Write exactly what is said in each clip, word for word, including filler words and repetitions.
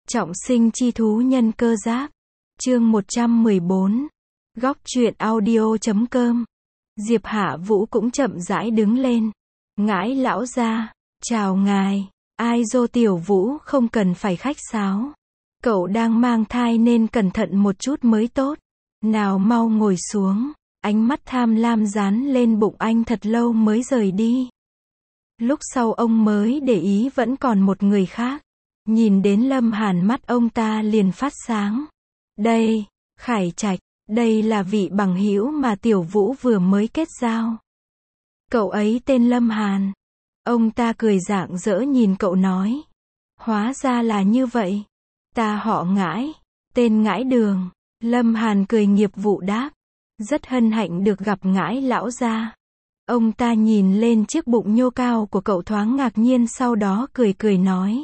Trọng sinh chi thú nhân cơ giáp. Chương một trăm mười bốn. Góc truyện audio chấm com. Diệp Hạ Vũ cũng chậm rãi đứng lên. Ngãi lão gia, chào ngài. Ai dô tiểu Vũ không cần phải khách sáo. Cậu đang mang thai nên cẩn thận một chút mới tốt. Nào mau ngồi xuống. Ánh mắt tham lam dán lên bụng anh thật lâu mới rời đi. Lúc sau ông mới để ý vẫn còn một người khác. Nhìn đến Lâm Hàn mắt ông ta liền phát sáng. Đây, Khải Trạch, đây là vị bằng hữu mà tiểu Vũ vừa mới kết giao. Cậu ấy tên Lâm Hàn. Ông ta cười rạng rỡ nhìn cậu nói. Hóa ra là như vậy. Ta họ Ngãi, tên Ngãi Đường. Lâm Hàn cười nghiệp vụ đáp. Rất hân hạnh được gặp Ngãi lão gia. Ông ta nhìn lên chiếc bụng nhô cao của cậu thoáng ngạc nhiên, sau đó cười cười nói.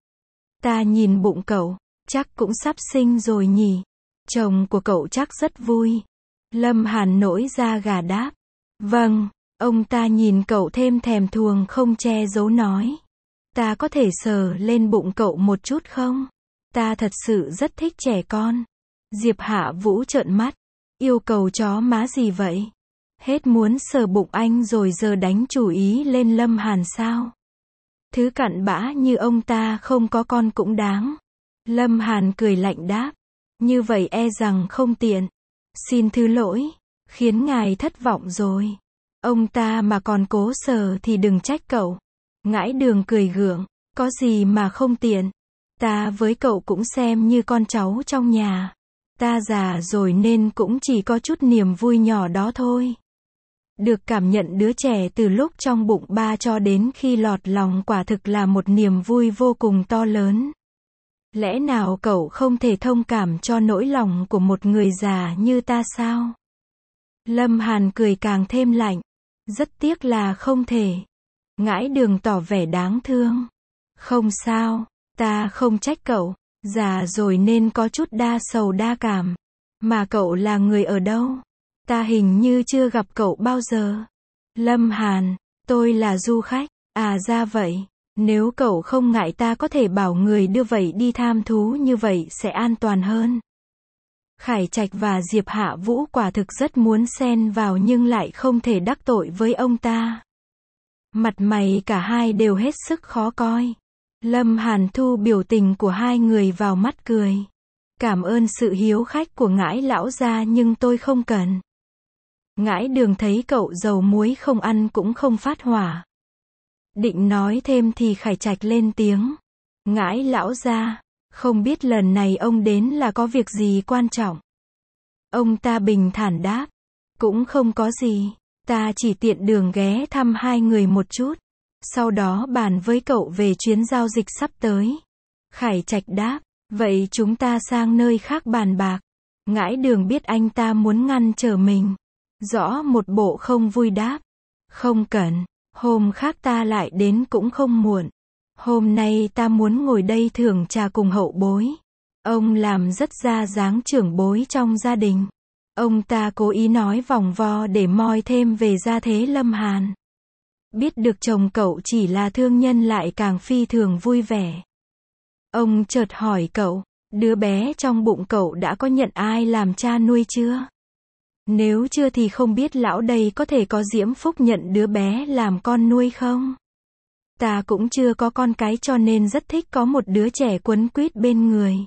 Ta nhìn bụng cậu, chắc cũng sắp sinh rồi nhỉ. Chồng của cậu chắc rất vui. Lâm Hàn nổi da gà đáp. Vâng. Ông ta nhìn cậu thêm thèm thuồng không che giấu nói. Ta có thể sờ lên bụng cậu một chút không? Ta thật sự rất thích trẻ con. Diệp Hạ Vũ trợn mắt. Yêu cầu chó má gì vậy? Hết muốn sờ bụng anh rồi giờ đánh chủ ý lên Lâm Hàn sao? Thứ cặn bã như ông ta không có con cũng đáng. Lâm Hàn cười lạnh đáp. Như vậy e rằng không tiện. Xin thứ lỗi. Khiến ngài thất vọng rồi. Ông ta mà còn cố sờ thì đừng trách cậu. Ngãi Đường cười gượng. Có gì mà không tiện. Ta với cậu cũng xem như con cháu trong nhà. Ta già rồi nên cũng chỉ có chút niềm vui nhỏ đó thôi. Được cảm nhận đứa trẻ từ lúc trong bụng ba cho đến khi lọt lòng quả thực là một niềm vui vô cùng to lớn. Lẽ nào cậu không thể thông cảm cho nỗi lòng của một người già như ta sao? Lâm Hàn cười càng thêm lạnh. Rất tiếc là không thể. Ngãi Đường tỏ vẻ đáng thương. Không sao, ta không trách cậu. Già rồi nên có chút đa sầu đa cảm. Mà cậu là người ở đâu? Ta hình như chưa gặp cậu bao giờ. Lâm Hàn, tôi là du khách. À ra vậy. Nếu cậu không ngại ta có thể bảo người đưa vậy đi tham thú, như vậy sẽ an toàn hơn. Khải Trạch và Diệp Hạ Vũ quả thực rất muốn xen vào nhưng lại không thể đắc tội với ông ta. Mặt mày cả hai đều hết sức khó coi. Lâm Hàn thu biểu tình của hai người vào mắt cười. Cảm ơn sự hiếu khách của Ngãi lão gia nhưng tôi không cần. Ngãi Đường thấy cậu dầu muối không ăn cũng không phát hỏa. Định nói thêm thì Khải Trạch lên tiếng. Ngãi lão gia, không biết lần này ông đến là có việc gì quan trọng? Ông ta bình thản đáp. Cũng không có gì. Ta chỉ tiện đường ghé thăm hai người một chút. Sau đó bàn với cậu về chuyến giao dịch sắp tới. Khải Trạch đáp. Vậy chúng ta sang nơi khác bàn bạc. Ngãi Đường biết anh ta muốn ngăn trở mình. Rõ một bộ không vui đáp. Không cần. Hôm khác ta lại đến cũng không muộn. Hôm nay ta muốn ngồi đây thưởng trà cùng hậu bối. Ông làm rất ra dáng trưởng bối trong gia đình. Ông ta cố ý nói vòng vo để moi thêm về gia thế Lâm Hàn. Biết được chồng cậu chỉ là thương nhân lại càng phi thường vui vẻ. Ông chợt hỏi cậu, đứa bé trong bụng cậu đã có nhận ai làm cha nuôi chưa? Nếu chưa thì không biết lão đây có thể có diễm phúc nhận đứa bé làm con nuôi không? Ta cũng chưa có con cái cho nên rất thích có một đứa trẻ quấn quýt bên người.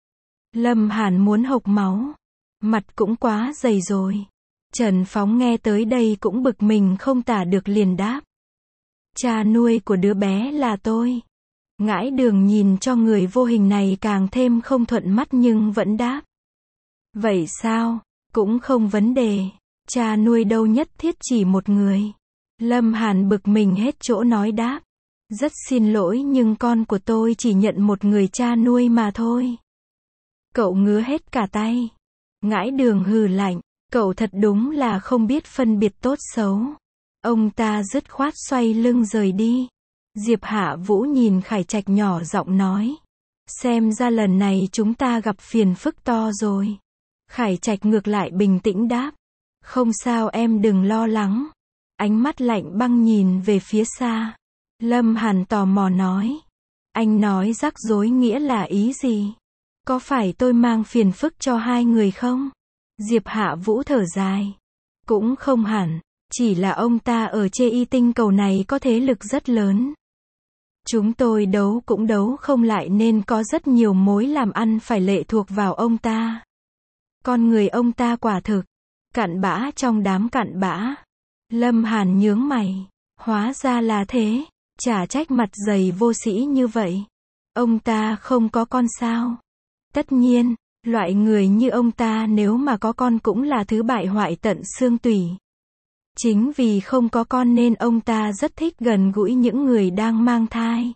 Lâm Hàn muốn hộc máu. Mặt cũng quá dày rồi. Trần Phóng nghe tới đây cũng bực mình không tả được liền đáp. Cha nuôi của đứa bé là tôi. Ngãi Đường nhìn cho người vô hình này càng thêm không thuận mắt nhưng vẫn đáp. Vậy sao? Cũng không vấn đề. Cha nuôi đâu nhất thiết chỉ một người. Lâm Hàn bực mình hết chỗ nói đáp. Rất xin lỗi nhưng con của tôi chỉ nhận một người cha nuôi mà thôi. Cậu ngứa hết cả tay. Ngãi Đường hừ lạnh. Cậu thật đúng là không biết phân biệt tốt xấu. Ông ta dứt khoát xoay lưng rời đi. Diệp Hạ Vũ nhìn Khải Trạch nhỏ giọng nói. Xem ra lần này chúng ta gặp phiền phức to rồi. Khải Trạch ngược lại bình tĩnh đáp. Không sao em đừng lo lắng. Ánh mắt lạnh băng nhìn về phía xa. Lâm Hàn tò mò nói. Anh nói rắc rối nghĩa là ý gì? Có phải tôi mang phiền phức cho hai người không? Diệp Hạ Vũ thở dài. Cũng không hẳn, chỉ là ông ta ở chê y tinh cầu này có thế lực rất lớn. Chúng tôi đấu cũng đấu không lại nên có rất nhiều mối làm ăn phải lệ thuộc vào ông ta. Con người ông ta quả thực cặn bã trong đám cặn bã. Lâm Hàn nhướng mày. Hóa ra là thế, chả trách mặt dày vô sĩ như vậy. Ông ta không có con sao? Tất nhiên, loại người như ông ta nếu mà có con cũng là thứ bại hoại tận xương tủy. Chính vì không có con nên ông ta rất thích gần gũi những người đang mang thai.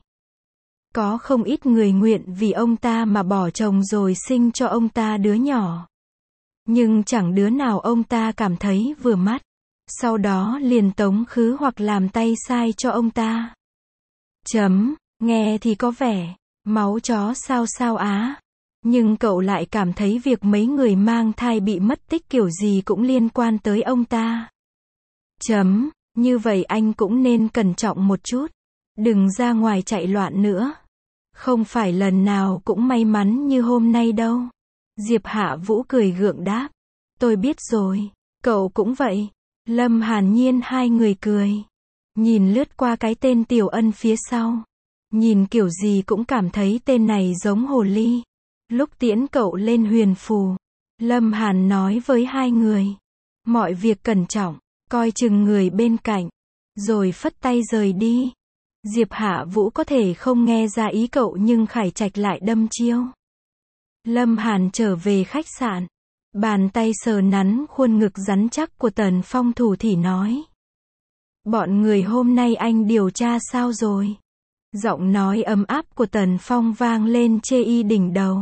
Có không ít người nguyện vì ông ta mà bỏ chồng rồi sinh cho ông ta đứa nhỏ. Nhưng chẳng đứa nào ông ta cảm thấy vừa mắt. Sau đó liền tống khứ hoặc làm tay sai cho ông ta. Chấm, nghe thì có vẻ máu chó sao sao á. Nhưng cậu lại cảm thấy việc mấy người mang thai bị mất tích kiểu gì cũng liên quan tới ông ta. Chấm, như vậy anh cũng nên cẩn trọng một chút. Đừng ra ngoài chạy loạn nữa. Không phải lần nào cũng may mắn như hôm nay đâu. Diệp Hạ Vũ cười gượng đáp. Tôi biết rồi, cậu cũng vậy. Lâm Hàn Nhiên hai người cười. Nhìn lướt qua cái tên Tiểu Ân phía sau. Nhìn kiểu gì cũng cảm thấy tên này giống hồ ly. Lúc tiễn cậu lên huyền phù, Lâm Hàn nói với hai người. Mọi việc cẩn trọng, coi chừng người bên cạnh. Rồi phất tay rời đi. Diệp Hạ Vũ có thể không nghe ra ý cậu nhưng Khải Trạch lại đâm chiêu. Lâm Hàn trở về khách sạn. Bàn tay sờ nắn khuôn ngực rắn chắc của Tần Phong thủ thỉ nói. Bọn người hôm nay anh điều tra sao rồi? Giọng nói ấm áp của Tần Phong vang lên chê y đỉnh đầu.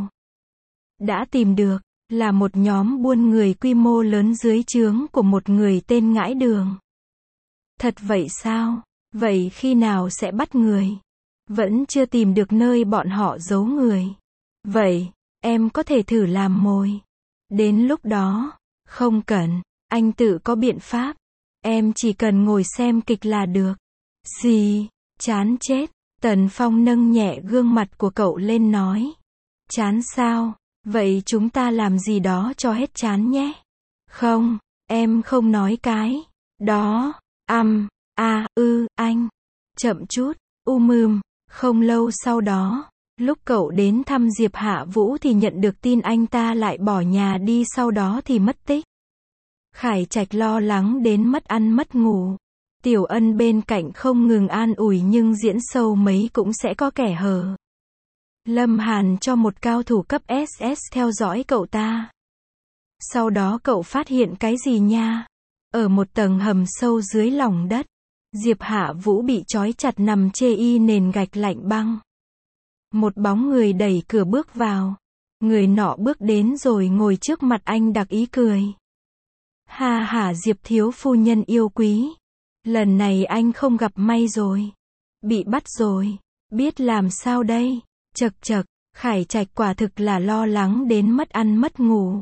Đã tìm được, là một nhóm buôn người quy mô lớn dưới trướng của một người tên Ngãi Đường. Thật vậy sao? Vậy khi nào sẽ bắt người? Vẫn chưa tìm được nơi bọn họ giấu người. Vậy, em có thể thử làm mồi. Đến lúc đó, không cần, anh tự có biện pháp. Em chỉ cần ngồi xem kịch là được. Gì? Chán chết. Tần Phong nâng nhẹ gương mặt của cậu lên nói. Chán sao? Vậy chúng ta làm gì đó cho hết chán nhé. Không, em không nói cái. Đó, âm, a, ư, anh. Chậm chút, u mừm. Không lâu sau đó, lúc cậu đến thăm Diệp Hạ Vũ thì nhận được tin anh ta lại bỏ nhà đi sau đó thì mất tích. Khải Trạch lo lắng đến mất ăn mất ngủ. Tiểu Ân bên cạnh không ngừng an ủi nhưng diễn sâu mấy cũng sẽ có kẻ hở. Lâm Hàn cho một cao thủ cấp ét ét theo dõi cậu ta. Sau đó cậu phát hiện cái gì nha? Ở một tầng hầm sâu dưới lòng đất, Diệp Hạ Vũ bị trói chặt nằm chê y nền gạch lạnh băng. Một bóng người đẩy cửa bước vào. Người nọ bước đến rồi ngồi trước mặt anh đặc ý cười. Ha ha Diệp thiếu phu nhân yêu quý. Lần này anh không gặp may rồi. Bị bắt rồi. Biết làm sao đây? Chật chật, Khải Trạch quả thực là lo lắng đến mất ăn mất ngủ.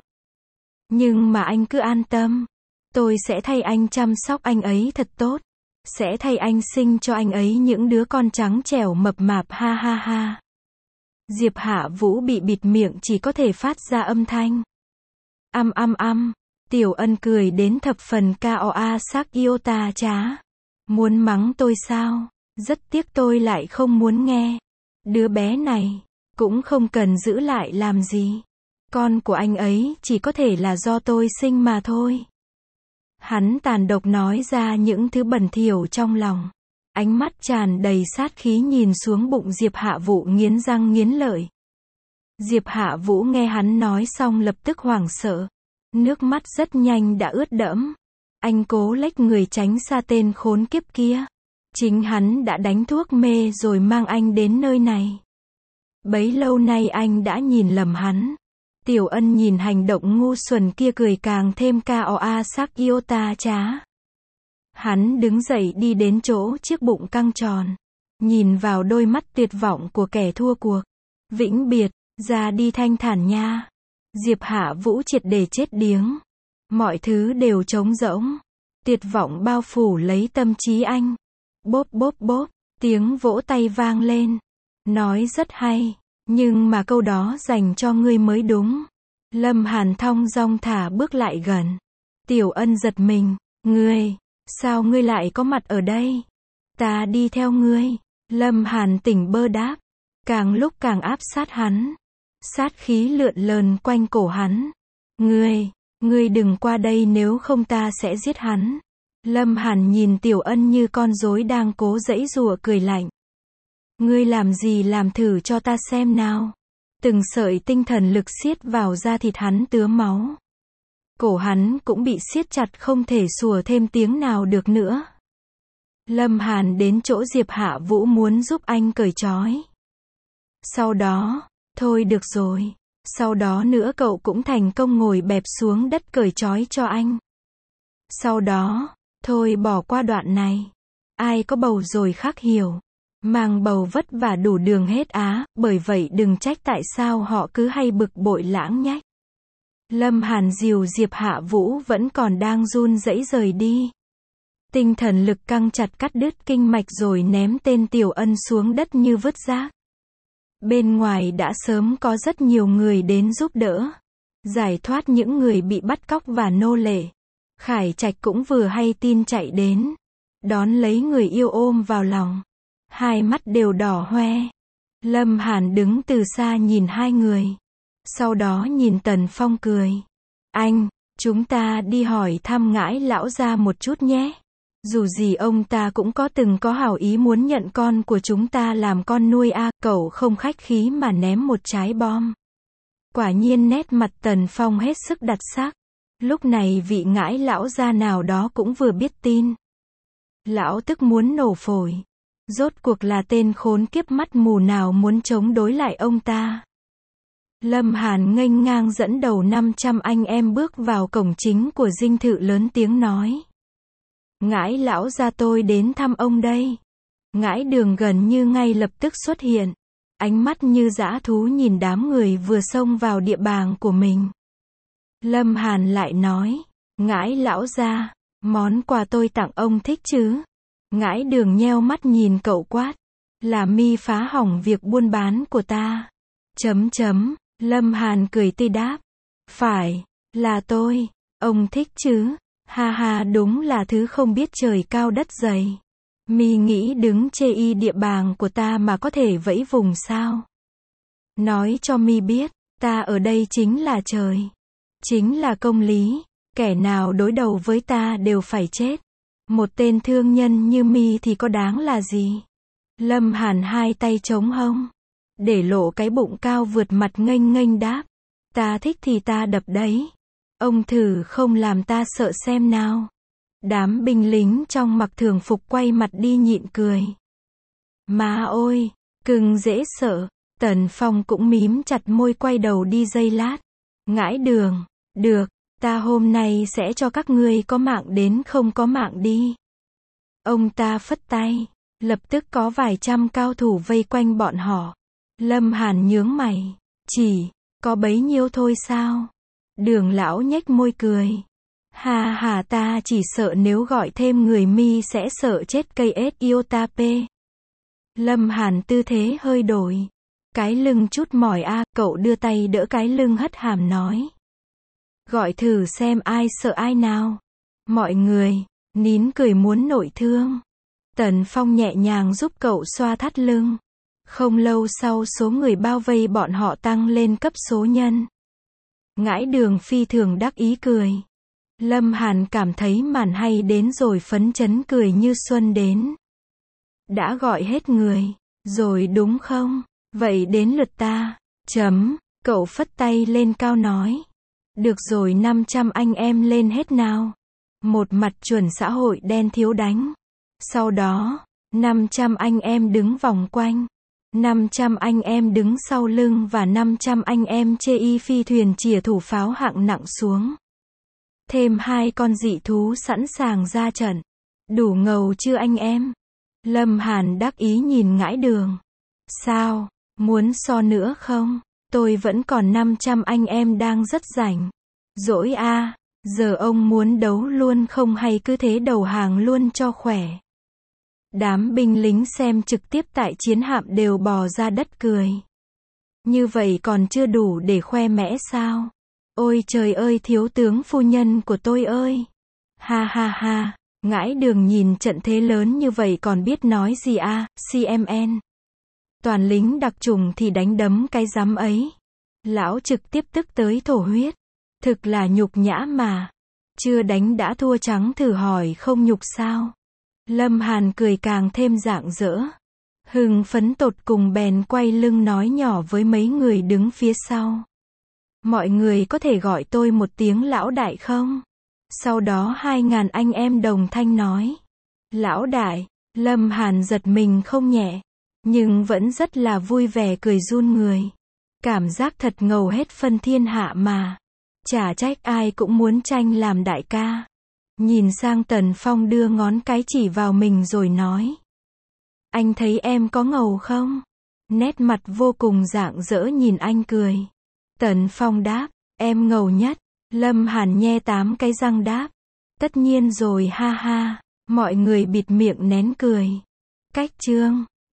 Nhưng mà anh cứ an tâm. Tôi sẽ thay anh chăm sóc anh ấy thật tốt. Sẽ thay anh sinh cho anh ấy những đứa con trắng trẻo mập mạp ha ha ha. Diệp Hạ Vũ bị bịt miệng chỉ có thể phát ra âm thanh. Âm âm âm. Tiểu Ân cười đến thập phần cao a sắc yêu tà trá. Muốn mắng tôi sao? Rất tiếc tôi lại không muốn nghe. Đứa bé này, cũng không cần giữ lại làm gì. Con của anh ấy chỉ có thể là do tôi sinh mà thôi. Hắn tàn độc nói ra những thứ bẩn thỉu trong lòng. Ánh mắt tràn đầy sát khí nhìn xuống bụng Diệp Hạ Vũ nghiến răng nghiến lợi. Diệp Hạ Vũ nghe hắn nói xong lập tức hoảng sợ. Nước mắt rất nhanh đã ướt đẫm. Anh cố lách người tránh xa tên khốn kiếp kia. Chính hắn đã đánh thuốc mê rồi mang anh đến nơi này. Bấy lâu nay anh đã nhìn lầm hắn. Tiểu Ân nhìn hành động ngu xuẩn kia cười càng thêm cao a sắc yêu ta trá. Hắn đứng dậy đi đến chỗ chiếc bụng căng tròn. Nhìn vào đôi mắt tuyệt vọng của kẻ thua cuộc. Vĩnh biệt, ra đi thanh thản nha. Diệp Hạ Vũ triệt để chết điếng. Mọi thứ đều trống rỗng. Tuyệt vọng bao phủ lấy tâm trí anh. Bốp bốp bốp, tiếng vỗ tay vang lên. Nói rất hay, nhưng mà câu đó dành cho ngươi mới đúng. Lâm Hàn thong dong thả bước lại gần. Tiểu Ân giật mình, ngươi, sao ngươi lại có mặt ở đây? Ta đi theo ngươi. Lâm Hàn tỉnh bơ đáp, càng lúc càng áp sát hắn. Sát khí lượn lờn quanh cổ hắn. Ngươi, ngươi đừng qua đây nếu không ta sẽ giết hắn. Lâm Hàn nhìn Tiểu Ân như con rối đang cố giãy giụa cười lạnh. Ngươi làm gì làm thử cho ta xem nào. Từng sợi tinh thần lực siết vào da thịt hắn tứa máu. Cổ hắn cũng bị siết chặt không thể sủa thêm tiếng nào được nữa. Lâm Hàn đến chỗ Diệp Hạ Vũ muốn giúp anh cởi trói. Sau đó, thôi được rồi. Sau đó nữa cậu cũng thành công ngồi bẹp xuống đất cởi trói cho anh. Sau đó, thôi bỏ qua đoạn này. Ai có bầu rồi khác hiểu. Mang bầu vất vả đủ đường hết á, bởi vậy đừng trách tại sao họ cứ hay bực bội lãng nhách. Lâm Hàn dìu Diệp Hạ Vũ vẫn còn đang run rẩy rời đi. Tinh thần lực căng chặt cắt đứt kinh mạch rồi ném tên Tiểu Ân xuống đất như vứt rác. Bên ngoài đã sớm có rất nhiều người đến giúp đỡ. Giải thoát những người bị bắt cóc và nô lệ. Khải Trạch cũng vừa hay tin chạy đến. Đón lấy người yêu ôm vào lòng. Hai mắt đều đỏ hoe. Lâm Hàn đứng từ xa nhìn hai người. Sau đó nhìn Tần Phong cười. Anh, chúng ta đi hỏi thăm Ngãi lão gia một chút nhé. Dù gì ông ta cũng có từng có hảo ý muốn nhận con của chúng ta làm con nuôi a. Cậu không khách khí mà ném một trái bom. Quả nhiên nét mặt Tần Phong hết sức đặc sắc. Lúc này vị Ngãi lão gia nào đó cũng vừa biết tin. Lão tức muốn nổ phổi. Rốt cuộc là tên khốn kiếp mắt mù nào muốn chống đối lại ông ta. Lâm Hàn nghênh ngang dẫn đầu năm trăm anh em bước vào cổng chính của dinh thự lớn tiếng nói. Ngãi lão gia tôi đến thăm ông đây. Ngãi Đường gần như ngay lập tức xuất hiện. Ánh mắt như dã thú nhìn đám người vừa xông vào địa bàn của mình. Lâm Hàn lại nói. Ngãi lão gia, món quà tôi tặng ông thích chứ? Ngãi Đường nheo mắt nhìn cậu quát. Là mi phá hỏng việc buôn bán của ta. Chấm chấm, Lâm Hàn cười tươi đáp. Phải, là tôi, ông thích chứ? Ha ha, đúng là thứ không biết trời cao đất dày. Mi nghĩ đứng chê y địa bàn của ta mà có thể vẫy vùng sao? Nói cho mi biết, ta ở đây chính là trời. Chính là công lý, kẻ nào đối đầu với ta đều phải chết. Một tên thương nhân như mi thì có đáng là gì? Lâm Hàn hai tay chống hông, để lộ cái bụng cao vượt mặt nghênh nghênh đáp. Ta thích thì ta đập đấy. Ông thử không làm ta sợ xem nào. Đám binh lính trong mặc thường phục quay mặt đi nhịn cười. Má ôi, cưng dễ sợ. Tần Phong cũng mím chặt môi quay đầu đi giây lát. Ngãi Đường, được, ta hôm nay sẽ cho các ngươi có mạng đến không có mạng đi. Ông ta phất tay, lập tức có vài trăm cao thủ vây quanh bọn họ. Lâm Hàn nhướng mày, chỉ, có bấy nhiêu thôi sao? Đường lão nhếch môi cười. Hà hà, ta chỉ sợ nếu gọi thêm người mi sẽ sợ chết cây ết iota p. Lâm Hàn tư thế hơi đổi. Cái lưng chút mỏi a, cậu đưa tay đỡ cái lưng hất hàm nói. Gọi thử xem ai sợ ai nào. Mọi người, nín cười muốn nội thương. Tần Phong nhẹ nhàng giúp cậu xoa thắt lưng. Không lâu sau số người bao vây bọn họ tăng lên cấp số nhân. Ngãi Đường phi thường đắc ý cười. Lâm Hàn cảm thấy màn hay đến rồi phấn chấn cười như xuân đến. Đã gọi hết người, rồi đúng không? Vậy đến lượt ta. Chấm, cậu phất tay lên cao nói. Được rồi, năm trăm anh em lên hết nào. Một mặt chuẩn xã hội đen thiếu đánh. Sau đó, năm trăm anh em đứng vòng quanh. năm trăm anh em đứng sau lưng và năm trăm anh em chê y phi thuyền chìa thủ pháo hạng nặng xuống. Thêm hai con dị thú sẵn sàng ra trận. Đủ ngầu chưa anh em? Lâm Hàn đắc ý nhìn Ngãi Đường. Sao, muốn so nữa không? Tôi vẫn còn năm trăm anh em đang rất rảnh. Dỗi a, giờ ông muốn đấu luôn không hay cứ thế đầu hàng luôn cho khỏe? Đám binh lính xem trực tiếp tại chiến hạm đều bò ra đất cười. Như vậy còn chưa đủ để khoe mẽ sao? Ôi trời ơi thiếu tướng phu nhân của tôi ơi! Ha ha ha! Ngãi Đường nhìn trận thế lớn như vậy còn biết nói gì à, xê em en. Toàn lính đặc chủng thì đánh đấm cái rắm ấy. Lão trực tiếp tức tới thổ huyết. Thực là nhục nhã mà. Chưa đánh đã thua trắng thử hỏi không nhục sao? Lâm Hàn cười càng thêm rạng rỡ. Hưng phấn tột cùng bèn quay lưng nói nhỏ với mấy người đứng phía sau. Mọi người có thể gọi tôi một tiếng lão đại không? Sau đó hai ngàn anh em đồng thanh nói. Lão đại, Lâm Hàn giật mình không nhẹ. Nhưng vẫn rất là vui vẻ cười run người. Cảm giác thật ngầu hết phân thiên hạ mà. Chả trách ai cũng muốn tranh làm đại ca. Nhìn sang Tần Phong đưa ngón cái chỉ vào mình rồi nói. Anh thấy em có ngầu không? Nét mặt vô cùng rạng rỡ nhìn anh cười. Tần Phong đáp, em ngầu nhất. Lâm Hàn nhe tám cái răng đáp. Tất nhiên rồi ha ha. Mọi người bịt miệng nén cười. Cách chương